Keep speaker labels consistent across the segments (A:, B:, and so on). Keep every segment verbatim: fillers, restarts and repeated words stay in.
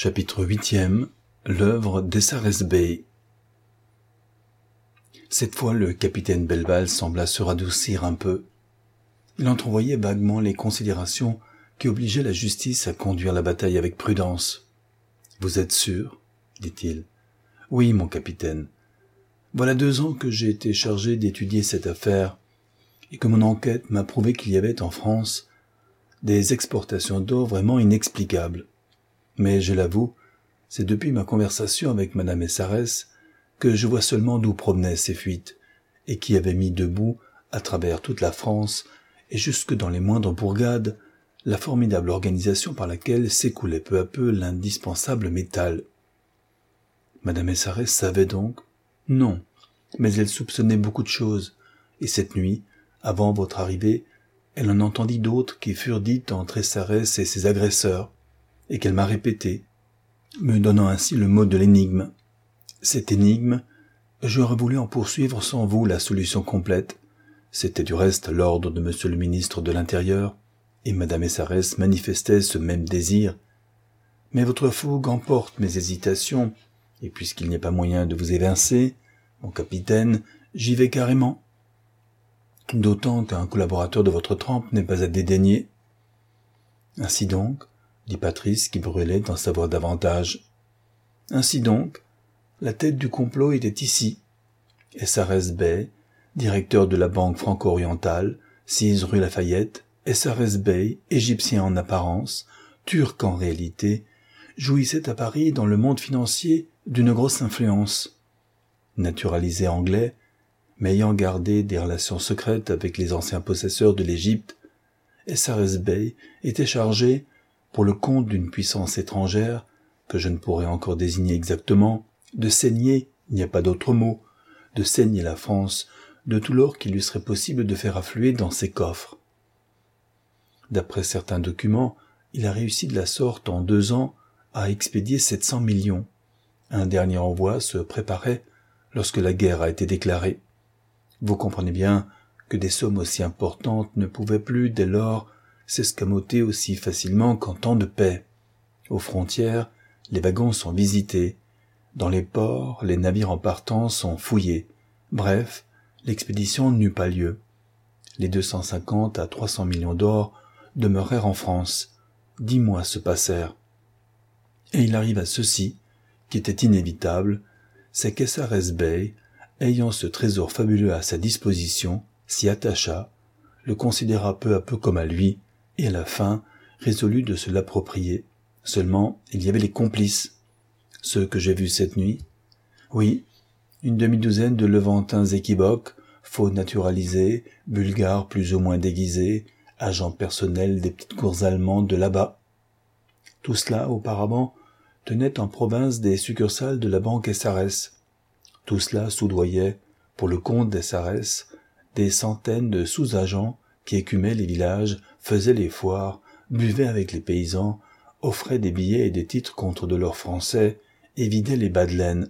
A: Chapitre huitième. L'œuvre d'Essarès Bey. Cette fois, le capitaine Belval sembla se radoucir un peu. Il entrevoyait vaguement les considérations qui obligeaient la justice à conduire la bataille avec prudence. « Vous êtes sûr ?» dit-il. « Oui, mon capitaine. Voilà deux ans que j'ai été chargé d'étudier cette affaire et que mon enquête m'a prouvé qu'il y avait en France des exportations d'or vraiment inexplicables. Mais je l'avoue, c'est depuis ma conversation avec Madame Essarès que je vois seulement d'où provenaient ces fuites et qui avait mis debout, à travers toute la France et jusque dans les moindres bourgades, la formidable organisation par laquelle s'écoulait peu à peu l'indispensable métal. Madame Essarès savait donc? Non, mais elle soupçonnait beaucoup de choses, et cette nuit, avant votre arrivée, elle en entendit d'autres qui furent dites entre Essarès et ses agresseurs, et qu'elle m'a répétées, me donnant ainsi le mot de l'énigme. Cette énigme, j'aurais voulu en poursuivre sans vous la solution complète. C'était du reste l'ordre de monsieur le ministre de l'Intérieur, et madame Essarès manifestait ce même désir. Mais votre fougue emporte mes hésitations, et puisqu'il n'y a pas moyen de vous évincer, mon capitaine, j'y vais carrément. D'autant qu'un collaborateur de votre trempe n'est pas à dédaigner. Ainsi donc, dit Patrice qui brûlait d'en savoir davantage. Ainsi donc, la tête du complot était ici. Essarès Bey, directeur de la Banque franco-orientale, six rue Lafayette, Essarès Bey, égyptien en apparence, turc en réalité, jouissait à Paris dans le monde financier d'une grosse influence. Naturalisé anglais, mais ayant gardé des relations secrètes avec les anciens possesseurs de l'Égypte, Essarès Bey était chargé, pour le compte d'une puissance étrangère, que je ne pourrais encore désigner exactement, de saigner, il n'y a pas d'autre mot, de saigner la France de tout l'or qu'il lui serait possible de faire affluer dans ses coffres. D'après certains documents, il a réussi de la sorte en deux ans à expédier sept cents millions. Un dernier envoi se préparait lorsque la guerre a été déclarée. Vous comprenez bien que des sommes aussi importantes ne pouvaient plus, dès lors, s'escamoter aussi facilement qu'en temps de paix. Aux frontières, les wagons sont visités. Dans les ports, les navires en partance sont fouillés. Bref, l'expédition n'eut pas lieu. Les deux cent cinquante à trois cents millions d'or demeurèrent en France. Dix mois se passèrent. Et il arrive à ceci, qui était inévitable, c'est qu'Essarès Bey, ayant ce trésor fabuleux à sa disposition, s'y attacha, le considéra peu à peu comme à lui, et à la fin résolut de se l'approprier. Seulement, il y avait les complices. Ceux que j'ai vus cette nuit. Oui, une demi-douzaine de Levantins équivoques, faux naturalisés, bulgares plus ou moins déguisés, agents personnels des petites cours allemandes de là-bas. Tout cela, auparavant, tenait en province des succursales de la banque Essarès. Tout cela soudoyait, pour le compte d'Essarès, des centaines de sous-agents qui écumaient les villages, faisaient les foires, buvaient avec les paysans, offraient des billets et des titres contre de l'or français et vidaient les bas de laine.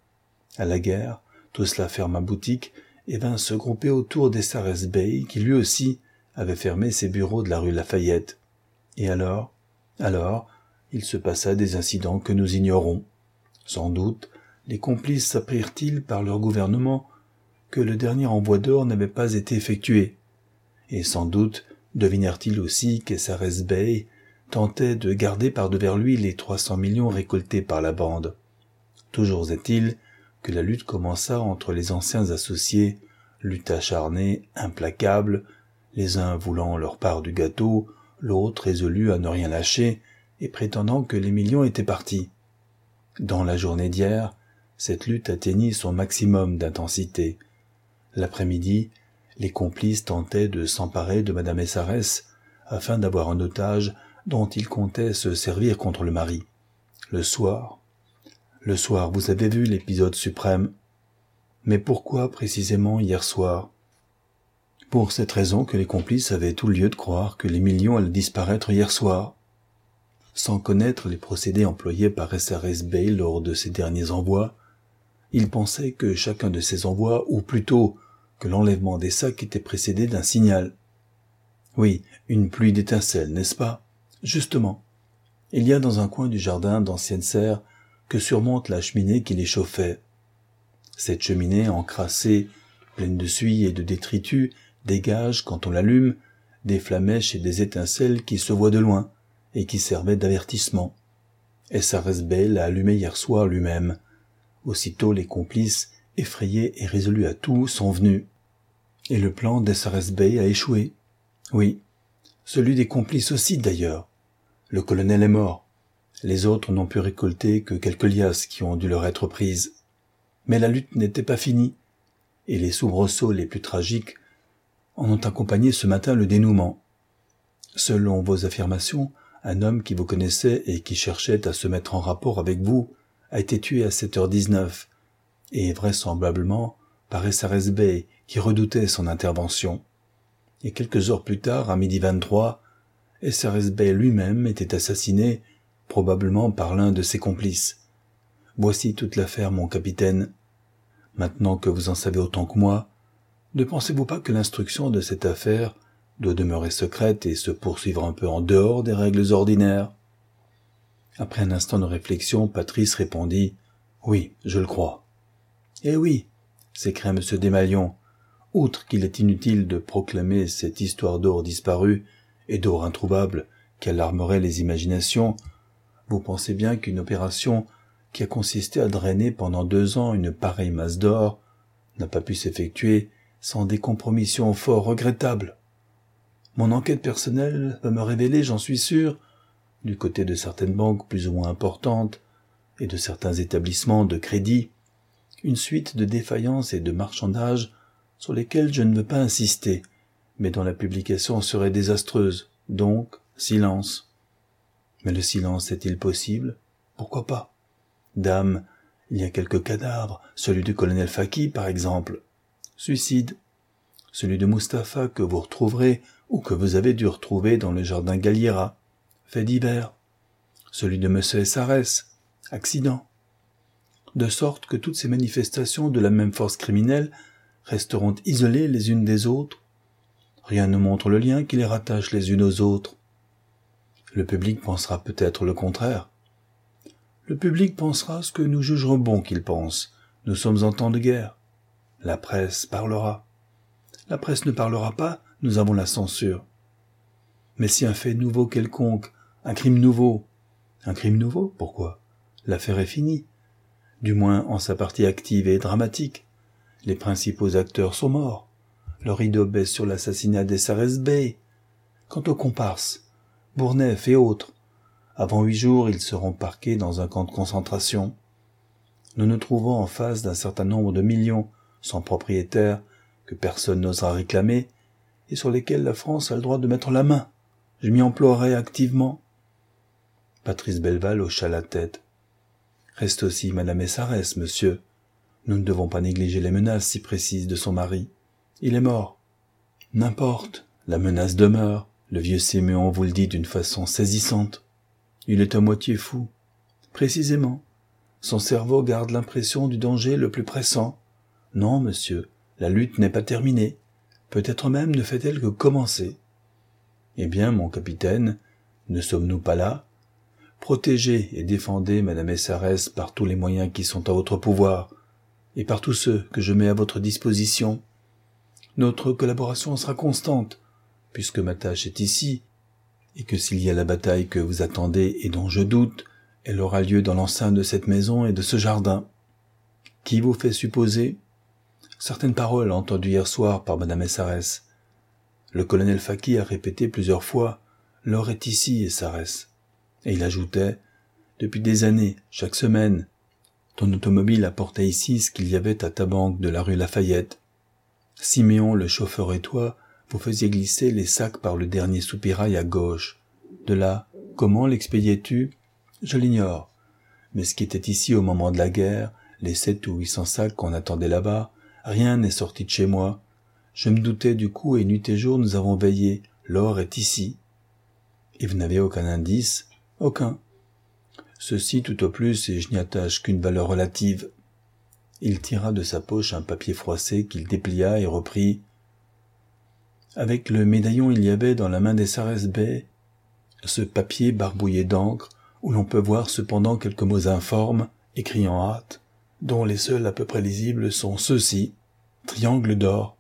A: À la guerre, tout cela ferma boutique et vint se grouper autour d'Essarès Bey, qui lui aussi avait fermé ses bureaux de la rue Lafayette. Et alors, alors, il se passa des incidents que nous ignorons. Sans doute, les complices s'apprirent-ils par leur gouvernement que le dernier envoi d'or n'avait pas été effectué. Et sans doute devinèrent-ils aussi qu'Essarès Bey tentait de garder par-devers lui les trois cents millions récoltés par la bande. Toujours est-il que la lutte commença entre les anciens associés, lutte acharnée, implacable, les uns voulant leur part du gâteau, l'autre résolu à ne rien lâcher et prétendant que les millions étaient partis. Dans la journée d'hier, cette lutte atteignit son maximum d'intensité. L'après-midi, les complices tentaient de s'emparer de madame Essarès afin d'avoir un otage dont ils comptaient se servir contre le mari. Le soir, le soir, vous avez vu l'épisode suprême. Mais pourquoi précisément hier soir? Pour cette raison que les complices avaient tout lieu de croire que les millions allaient disparaître hier soir. Sans connaître les procédés employés par Essarès Bey lors de ces derniers envois, ils pensaient que chacun de ces envois, ou plutôt que l'enlèvement des sacs était précédé d'un signal. Oui, une pluie d'étincelles, n'est-ce pas? Justement. Il y a dans un coin du jardin d'anciennes serres que surmonte la cheminée qui les chauffait. Cette cheminée encrassée, pleine de suie et de détritus, dégage, quand on l'allume, des flamèches et des étincelles qui se voient de loin et qui servaient d'avertissement. S R S B l'a allumé hier soir lui-même. Aussitôt les complices, effrayés et résolus à tout, sont venus. Et le plan d'S R S B a échoué. Oui, celui des complices aussi d'ailleurs. Le colonel est mort. Les autres n'ont pu récolter que quelques liasses qui ont dû leur être prises. Mais la lutte n'était pas finie, et les soubresauts les plus tragiques en ont accompagné ce matin le dénouement. Selon vos affirmations, un homme qui vous connaissait et qui cherchait à se mettre en rapport avec vous a été tué à sept heures dix-neuf, et vraisemblablement par S R S B qui redoutait son intervention. Et quelques heures plus tard, à midi vingt-trois, S R S B lui-même était assassiné, probablement par l'un de ses complices. Voici toute l'affaire, mon capitaine. Maintenant que vous en savez autant que moi, ne pensez-vous pas que l'instruction de cette affaire doit demeurer secrète et se poursuivre un peu en dehors des règles ordinaires? Après un instant de réflexion, Patrice répondit « Oui, je le crois. »« Eh oui !» s'écria M. Desmalions. « Outre qu'il est inutile de proclamer cette histoire d'or disparu et d'or introuvable qui alarmerait les imaginations, vous pensez bien qu'une opération qui a consisté à drainer pendant deux ans une pareille masse d'or n'a pas pu s'effectuer sans des compromissions fort regrettables. Mon enquête personnelle va me révéler, j'en suis sûr, du côté de certaines banques plus ou moins importantes et de certains établissements de crédit, une suite de défaillances et de marchandages sur lesquels je ne veux pas insister, mais dont la publication serait désastreuse, donc silence. Mais le silence est-il possible? Pourquoi pas? Dame, il y a quelques cadavres, celui du colonel Faki par exemple. Suicide. Celui de Mustapha que vous retrouverez ou que vous avez dû retrouver dans le jardin Galliera. Fait divers. Celui de monsieur S R S. Accident. De sorte que toutes ces manifestations de la même force criminelle resteront isolées les unes des autres. Rien ne montre le lien qui les rattache les unes aux autres. Le public pensera peut-être le contraire. Le public pensera ce que nous jugerons bon qu'il pense. Nous sommes en temps de guerre. La presse parlera. La presse ne parlera pas, nous avons la censure. Mais si un fait nouveau quelconque, un crime nouveau, un crime nouveau, pourquoi? L'affaire est finie. Du moins en sa partie active et dramatique. Les principaux acteurs sont morts. Le rideau baisse sur l'assassinat des S R S B. Quant aux comparses, Bourneuf et autres, avant huit jours, ils seront parqués dans un camp de concentration. Nous nous trouvons en face d'un certain nombre de millions sans propriétaire que personne n'osera réclamer et sur lesquels la France a le droit de mettre la main. Je m'y emploierai activement. Patrice Belval hocha la tête. Reste aussi Madame S R S, monsieur. Nous ne devons pas négliger les menaces si précises de son mari. Il est mort. N'importe, la menace demeure. Le vieux Siméon vous le dit d'une façon saisissante. Il est à moitié fou. Précisément. Son cerveau garde l'impression du danger le plus pressant. Non, monsieur, la lutte n'est pas terminée. Peut-être même ne fait-elle que commencer. Eh bien, mon capitaine, ne sommes-nous pas là? Protégez et défendez Madame S R S par tous les moyens qui sont à votre pouvoir, et par tous ceux que je mets à votre disposition. Notre collaboration sera constante, puisque ma tâche est ici, et que s'il y a la bataille que vous attendez et dont je doute, elle aura lieu dans l'enceinte de cette maison et de ce jardin. Qui vous fait supposer? Certaines paroles entendues hier soir par Madame S R S. Le colonel Faki a répété plusieurs fois « L'or est ici, S R S ». Et il ajoutait « Depuis des années, chaque semaine, ton automobile apportait ici ce qu'il y avait à ta banque de la rue Lafayette. Siméon, le chauffeur et toi, vous faisiez glisser les sacs par le dernier soupirail à gauche. De là, comment l'expédiais-tu? Je l'ignore. Mais ce qui était ici au moment de la guerre, les sept ou huit cents sacs qu'on attendait là-bas, rien n'est sorti de chez moi. Je me doutais du coup et nuit et jour nous avons veillé. L'or est ici. Et vous n'avez aucun indice? Aucun. Ceci tout au plus, et je n'y attache qu'une valeur relative. Il tira de sa poche un papier froissé qu'il déplia et reprit. Avec le médaillon, il y avait dans la main des S R S B ce papier barbouillé d'encre où l'on peut voir cependant quelques mots informes, écrits en hâte, dont les seuls à peu près lisibles sont ceux-ci, triangle d'or.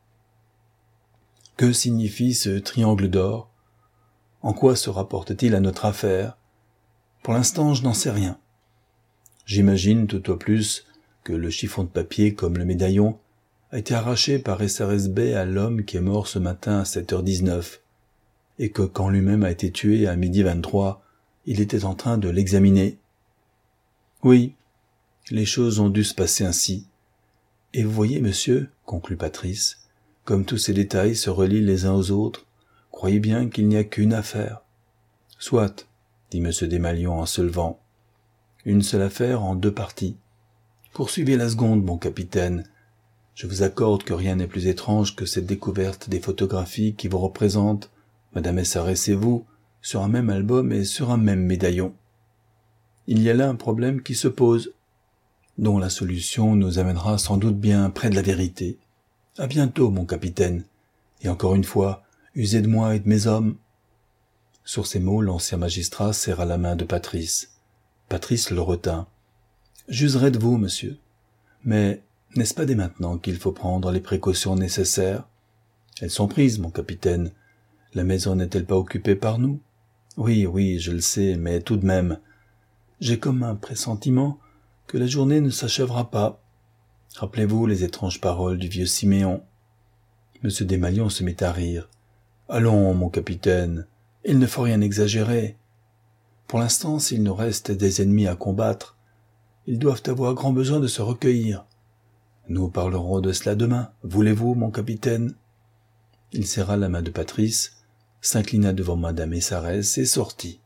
A: Que signifie ce triangle d'or? En quoi se rapporte-t-il à notre affaire? Pour l'instant, je n'en sais rien. J'imagine tout au plus que le chiffon de papier, comme le médaillon, a été arraché par S R S B à l'homme qui est mort ce matin à sept heures dix-neuf, et que quand lui-même a été tué à midi vingt-trois, il était en train de l'examiner. Oui, les choses ont dû se passer ainsi. Et vous voyez, monsieur, conclut Patrice, comme tous ces détails se relient les uns aux autres, croyez bien qu'il n'y a qu'une affaire. Soit, dit M. Desmalions en se levant. Une seule affaire en deux parties. Poursuivez la seconde, mon capitaine. Je vous accorde que rien n'est plus étrange que cette découverte des photographies qui vous représentent, Madame S R S et vous, sur un même album et sur un même médaillon. Il y a là un problème qui se pose, dont la solution nous amènera sans doute bien près de la vérité. À bientôt, mon capitaine, et encore une fois, usez de moi et de mes hommes. Sur ces mots, l'ancien magistrat serra la main de Patrice. Patrice le retint. J'userai de vous, monsieur. Mais n'est-ce pas dès maintenant qu'il faut prendre les précautions nécessaires? Elles sont prises, mon capitaine. La maison n'est-elle pas occupée par nous? Oui, oui, je le sais, mais tout de même, j'ai comme un pressentiment que la journée ne s'achèvera pas. Rappelez-vous les étranges paroles du vieux Siméon. Monsieur Desmalions se mit à rire. Allons, mon capitaine, il ne faut rien exagérer. Pour l'instant, s'il nous reste des ennemis à combattre, ils doivent avoir grand besoin de se recueillir. Nous parlerons de cela demain, voulez-vous, mon capitaine? Il serra la main de Patrice, s'inclina devant Madame S R S et sortit.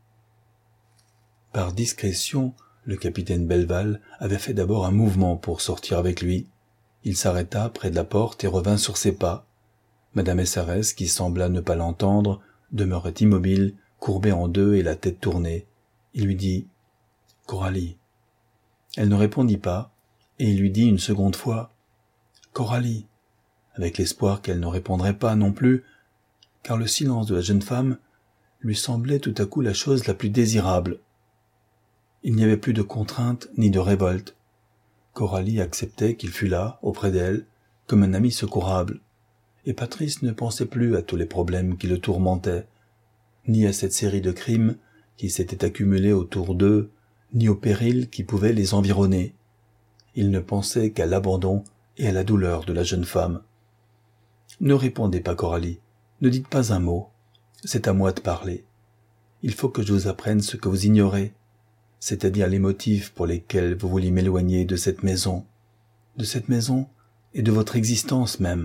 A: Par discrétion, le capitaine Belval avait fait d'abord un mouvement pour sortir avec lui. Il s'arrêta près de la porte et revint sur ses pas. Madame S R S, qui sembla ne pas l'entendre, demeurait immobile, courbée en deux et la tête tournée. Il lui dit « Coralie ». Elle ne répondit pas, et il lui dit une seconde fois « Coralie », avec l'espoir qu'elle ne répondrait pas non plus, car le silence de la jeune femme lui semblait tout à coup la chose la plus désirable. Il n'y avait plus de contrainte ni de révolte. Coralie acceptait qu'il fût là, auprès d'elle, comme un ami secourable, et Patrice ne pensait plus à tous les problèmes qui le tourmentaient, ni à cette série de crimes qui s'étaient accumulés autour d'eux, ni aux périls qui pouvaient les environner. Il ne pensait qu'à l'abandon et à la douleur de la jeune femme. « Ne répondez pas, Coralie, ne dites pas un mot, c'est à moi de parler. Il faut que je vous apprenne ce que vous ignorez, c'est-à-dire les motifs pour lesquels vous vouliez m'éloigner de cette maison, de cette maison et de votre existence même. »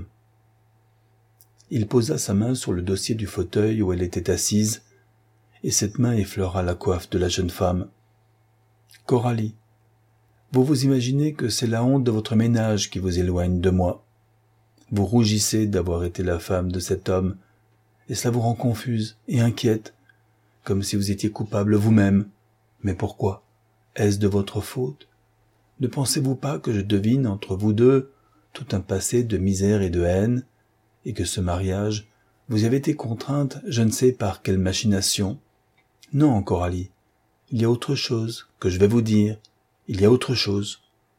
A: Il posa sa main sur le dossier du fauteuil où elle était assise, et cette main effleura la coiffe de la jeune femme. « Coralie, vous vous imaginez que c'est la honte de votre ménage qui vous éloigne de moi. Vous rougissez d'avoir été la femme de cet homme, et cela vous rend confuse et inquiète, comme si vous étiez coupable vous-même. Mais pourquoi? Est-ce de votre faute? Ne pensez-vous pas que je devine entre vous deux tout un passé de misère et de haine, et que ce mariage, vous y avez été contrainte, je ne sais par quelle machination? Non, Coralie, il y a autre chose que je vais vous dire, il y a autre chose. »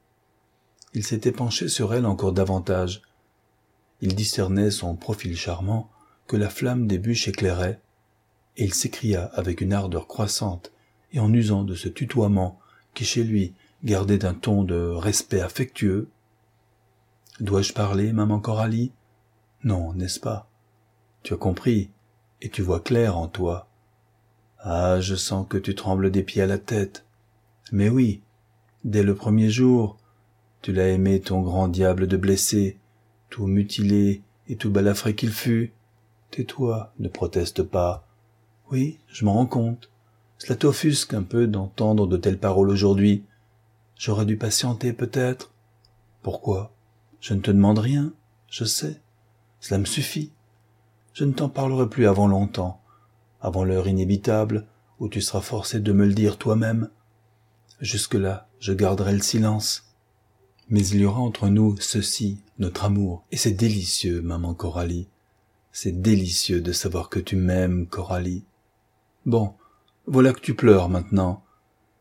A: Il s'était penché sur elle encore davantage. Il discernait son profil charmant que la flamme des bûches éclairait, et il s'écria avec une ardeur croissante et en usant de ce tutoiement qui chez lui gardait d'un ton de respect affectueux. « Dois-je parler, maman Coralie? Non, n'est-ce pas? Tu as compris, et tu vois clair en toi. Ah, je sens que tu trembles des pieds à la tête. Mais oui, dès le premier jour, tu l'as aimé ton grand diable de blessé, tout mutilé et tout balafré qu'il fût. Tais-toi, ne proteste pas. Oui, je m'en rends compte. Cela t'offusque un peu d'entendre de telles paroles aujourd'hui. J'aurais dû patienter peut-être. Pourquoi? Je ne te demande rien, je sais. Cela me suffit. Je ne t'en parlerai plus avant longtemps, avant l'heure inévitable où tu seras forcé de me le dire toi-même. Jusque-là, je garderai le silence. Mais il y aura entre nous ceci, notre amour, et c'est délicieux, maman Coralie. C'est délicieux de savoir que tu m'aimes, Coralie. Bon, voilà que tu pleures maintenant.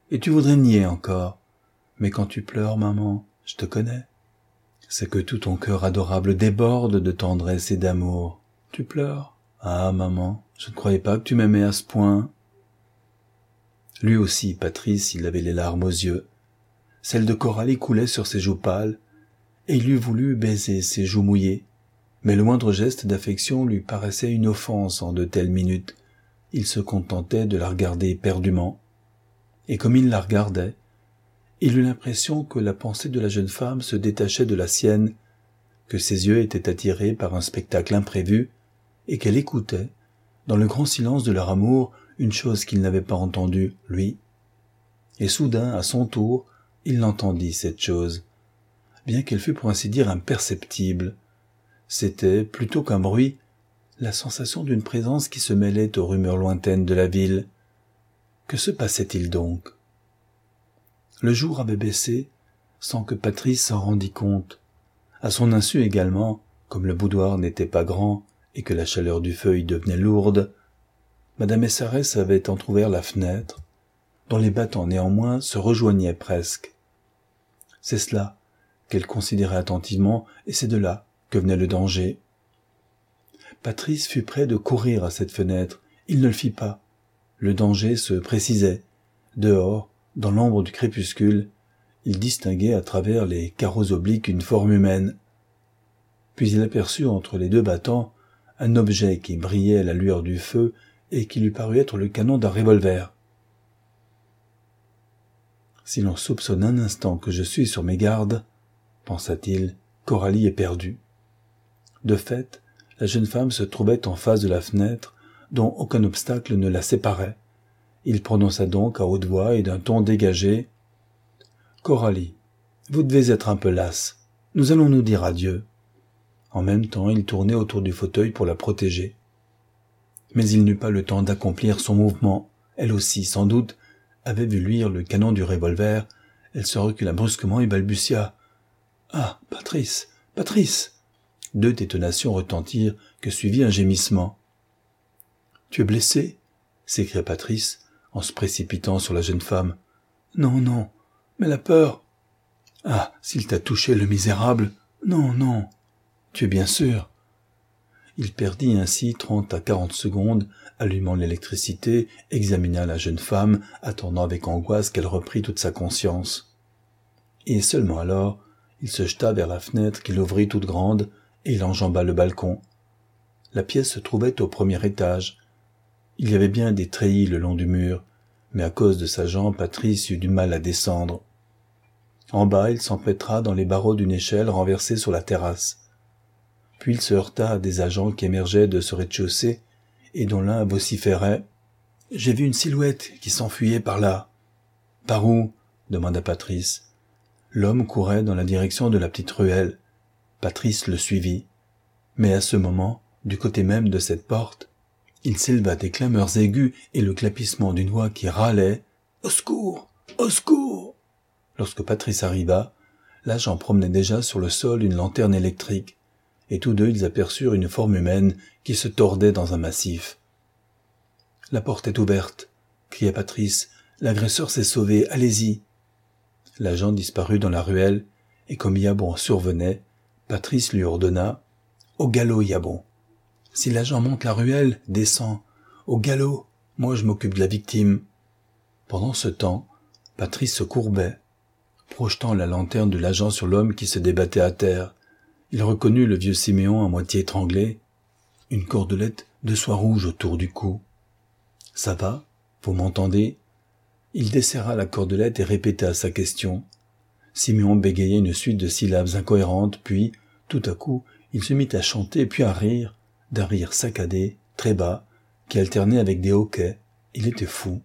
A: Et tu voudrais nier encore. Mais quand tu pleures, maman, je te connais. C'est que tout ton cœur adorable déborde de tendresse et d'amour. Tu pleures? Ah, maman, je ne croyais pas que tu m'aimais à ce point. Lui aussi, Patrice, il avait les larmes aux yeux. Celles de Coralie coulaient sur ses joues pâles, et il eût voulu baiser ses joues mouillées. Mais le moindre geste d'affection lui paraissait une offense en de telles minutes. Il se contentait de la regarder éperdument. Et comme il la regardait, il eut l'impression que la pensée de la jeune femme se détachait de la sienne, que ses yeux étaient attirés par un spectacle imprévu, et qu'elle écoutait, dans le grand silence de leur amour, une chose qu'il n'avait pas entendue, lui. Et soudain, à son tour, il l'entendit, cette chose, bien qu'elle fût pour ainsi dire imperceptible. C'était, plutôt qu'un bruit, la sensation d'une présence qui se mêlait aux rumeurs lointaines de la ville. Que se passait-il donc? Le jour avait baissé, sans que Patrice s'en rendît compte. À son insu également, comme le boudoir n'était pas grand et que la chaleur du feu y devenait lourde, Madame S R S avait entrouvert la fenêtre, dont les battants néanmoins se rejoignaient presque. C'est cela qu'elle considérait attentivement, et c'est de là que venait le danger. Patrice fut près de courir à cette fenêtre. Il ne le fit pas. Le danger se précisait. Dehors, dans l'ombre du crépuscule, il distinguait à travers les carreaux obliques une forme humaine. Puis il aperçut entre les deux battants un objet qui brillait à la lueur du feu et qui lui parut être le canon d'un revolver. « Si l'on soupçonne un instant que je suis sur mes gardes, pensa-t-il, Coralie est perdue. » De fait, la jeune femme se trouvait en face de la fenêtre, dont aucun obstacle ne la séparait. Il prononça donc à haute voix et d'un ton dégagé « Coralie, vous devez être un peu lasse. Nous allons nous dire adieu. » En même temps, il tournait autour du fauteuil pour la protéger. Mais il n'eut pas le temps d'accomplir son mouvement. Elle aussi, sans doute, avait vu luire le canon du revolver. Elle se recula brusquement et balbutia « Ah, Patrice, Patrice !» Deux détonations retentirent, que suivit un gémissement. « Tu es blessé ?» s'écria Patrice, en se précipitant sur la jeune femme. « Non, non, mais la peur !»« Ah, s'il t'a touché, le misérable !»« Non, non. Tu es bien sûr ?» Il perdit ainsi trente à quarante secondes, allumant l'électricité, examina la jeune femme, attendant avec angoisse qu'elle reprît toute sa conscience. Et seulement alors, il se jeta vers la fenêtre qu'il ouvrit toute grande, et il enjamba le balcon. La pièce se trouvait au premier étage. Il y avait bien des treillis le long du mur, mais à cause de sa jambe, Patrice eut du mal à descendre. En bas, il s'empêtra dans les barreaux d'une échelle renversée sur la terrasse. Puis il se heurta à des agents qui émergeaient de ce rez-de-chaussée et dont l'un vociférait « J'ai vu une silhouette qui s'enfuyait par là. »« Par où ?» demanda Patrice. L'homme courait dans la direction de la petite ruelle. Patrice le suivit. Mais à ce moment, du côté même de cette porte, il s'éleva des clameurs aiguës et le clapissement d'une voix qui râlait « Au secours! Au secours !» Lorsque Patrice arriva, l'agent promenait déjà sur le sol une lanterne électrique, et tous deux ils aperçurent une forme humaine qui se tordait dans un massif. « La porte est ouverte !» cria Patrice. « L'agresseur s'est sauvé, allez-y !» L'agent disparut dans la ruelle, et comme Yabon survenait, Patrice lui ordonna « Au galop, Yabon !» Si l'agent monte la ruelle, descend. Au galop, moi je m'occupe de la victime. Pendant ce temps, Patrice se courbait, projetant la lanterne de l'agent sur l'homme qui se débattait à terre. Il reconnut le vieux Siméon à moitié étranglé, une cordelette de soie rouge autour du cou. « Ça va? Vous m'entendez ?» Il desserra la cordelette et répéta sa question. Siméon bégayait une suite de syllabes incohérentes, puis, tout à coup, il se mit à chanter puis à rire, d'un rire saccadé, très bas, qui alternait avec des hoquets. Il était fou.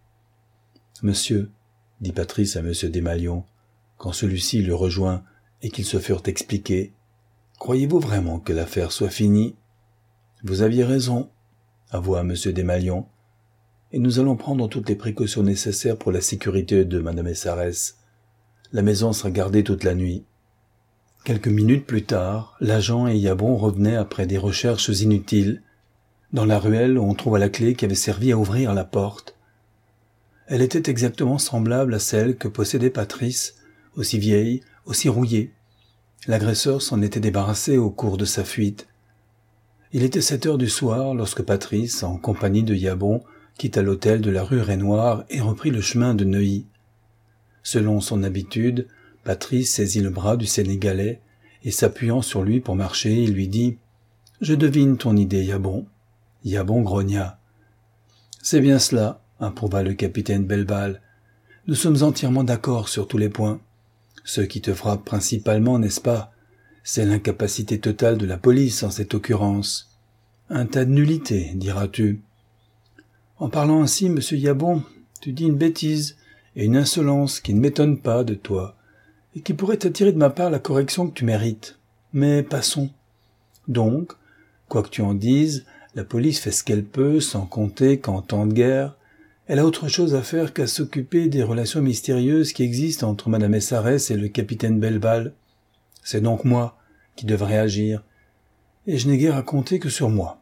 A: « Monsieur, » dit Patrice à Monsieur Desmalions, quand celui-ci le rejoint et qu'ils se furent expliqués, « croyez-vous vraiment que l'affaire soit finie ?»« Vous aviez raison, » avoua Monsieur Desmalions, « et nous allons prendre toutes les précautions nécessaires pour la sécurité de Madame S R S. La maison sera gardée toute la nuit. » Quelques minutes plus tard, l'agent et Yabon revenaient après des recherches inutiles. Dans la ruelle, on trouva la clé qui avait servi à ouvrir la porte. Elle était exactement semblable à celle que possédait Patrice, aussi vieille, aussi rouillée. L'agresseur s'en était débarrassé au cours de sa fuite. Il était sept heures du soir lorsque Patrice, en compagnie de Yabon, quitta l'hôtel de la rue Rainoir et reprit le chemin de Neuilly. Selon son habitude, Patrice saisit le bras du Sénégalais et s'appuyant sur lui pour marcher, il lui dit « Je devine ton idée, Yabon. » Yabon grogna. « C'est bien cela, » approuva le capitaine Belval. « Nous sommes entièrement d'accord sur tous les points. Ce qui te frappe principalement, n'est-ce pas, c'est l'incapacité totale de la police en cette occurrence. Un tas de nullités, diras-tu. En parlant ainsi, monsieur Yabon, tu dis une bêtise et une insolence qui ne m'étonnent pas de toi, et qui pourraient attirer de ma part la correction que tu mérites. Mais passons. Donc, quoi que tu en dises, la police fait ce qu'elle peut, sans compter qu'en temps de guerre, elle a autre chose à faire qu'à s'occuper des relations mystérieuses qui existent entre madame Essarès et le capitaine Belval. C'est donc moi qui devrais agir, et je n'ai guère à compter que sur moi.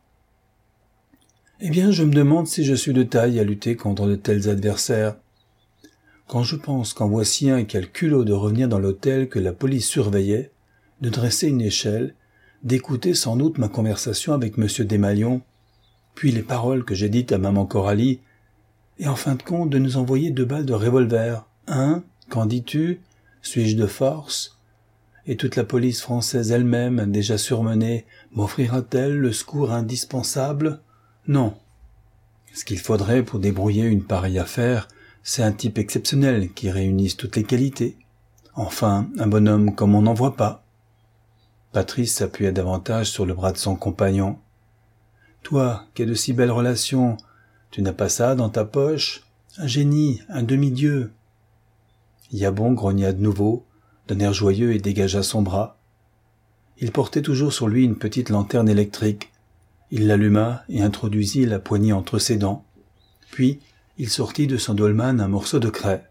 A: Eh bien, je me demande si je suis de taille à lutter contre de tels adversaires. Quand je pense qu'en voici un qui a le culot de revenir dans l'hôtel que la police surveillait, de dresser une échelle, d'écouter sans doute ma conversation avec monsieur Desmalions, puis les paroles que j'ai dites à maman Coralie, et en fin de compte de nous envoyer deux balles de revolver. Hein? Qu'en dis-tu? Suis-je de force? Et toute la police française elle-même, déjà surmenée, m'offrira-t-elle le secours indispensable? Non. Ce qu'il faudrait pour débrouiller une pareille affaire, c'est un type exceptionnel qui réunisse toutes les qualités. Enfin, un bonhomme comme on n'en voit pas. Patrice s'appuya davantage sur le bras de son compagnon. Toi, qui as de si belles relations, tu n'as pas ça dans ta poche? Un génie, un demi-dieu. Yabon grogna de nouveau, d'un air joyeux et dégagea son bras. Il portait toujours sur lui une petite lanterne électrique. Il l'alluma et introduisit la poignée entre ses dents. Puis, il sortit de son dolman un morceau de craie.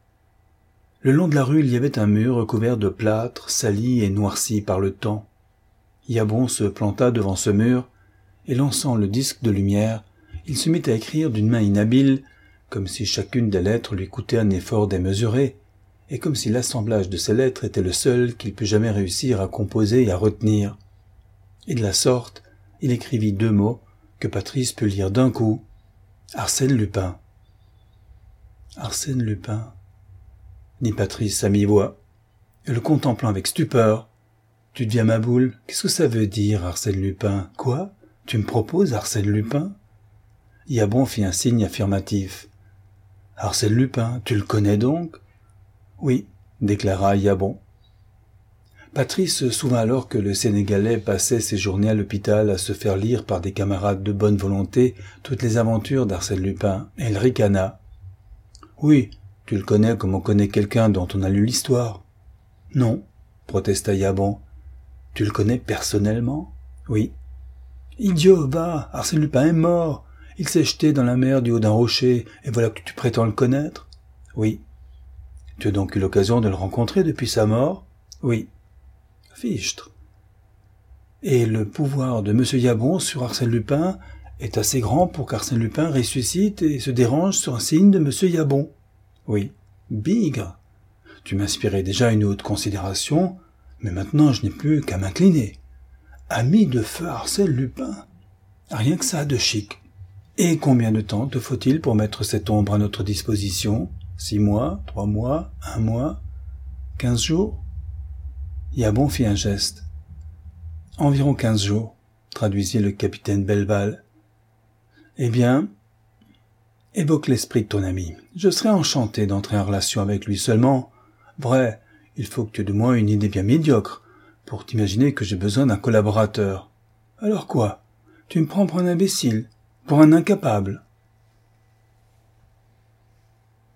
A: Le long de la rue, il y avait un mur recouvert de plâtre, sali et noirci par le temps. Yabon se planta devant ce mur, et lançant le disque de lumière, il se mit à écrire d'une main inhabile, comme si chacune des lettres lui coûtait un effort démesuré, et comme si l'assemblage de ces lettres était le seul qu'il pût jamais réussir à composer et à retenir. Et de la sorte, il écrivit deux mots que Patrice put lire d'un coup. Arsène Lupin. Arsène Lupin, dit Patrice à mi-voix, et le contemplant avec stupeur. Tu deviens ma boule, qu'est-ce que ça veut dire, Arsène Lupin? Quoi? Tu me proposes Arsène Lupin? Yabon fit un signe affirmatif. Arsène Lupin, tu le connais donc? Oui, déclara Yabon. Patrice se souvint alors que le Sénégalais passait ses journées à l'hôpital à se faire lire par des camarades de bonne volonté toutes les aventures d'Arsène Lupin, et il ricana. Oui, tu le connais comme on connaît quelqu'un dont on a lu l'histoire. Non, protesta Yabon. Tu le connais personnellement? Oui. Idiot, va, Arsène Lupin est mort. Il s'est jeté dans la mer du haut d'un rocher, et voilà que tu prétends le connaître? Oui. Tu as donc eu l'occasion de le rencontrer depuis sa mort? Oui. Fichtre. Et le pouvoir de monsieur Yabon sur Arsène Lupin est assez grand pour qu'Arsène Lupin ressuscite et se dérange sur un signe de monsieur Yabon? Oui. Bigre. Tu m'inspirais déjà une haute considération, mais maintenant je n'ai plus qu'à m'incliner. Ami de feu Arsène Lupin. Rien que ça de chic. Et combien de temps te faut-il pour mettre cette ombre à notre disposition? Six mois, trois mois, un mois, quinze jours? Yabon fit un geste. Environ quinze jours, traduisit le capitaine Belval. Eh bien, évoque l'esprit de ton ami. Je serais enchanté d'entrer en relation avec lui seulement. Vrai, il faut que tu aies de moi une idée bien médiocre pour t'imaginer que j'ai besoin d'un collaborateur. Alors quoi? Tu me prends pour un imbécile, pour un incapable?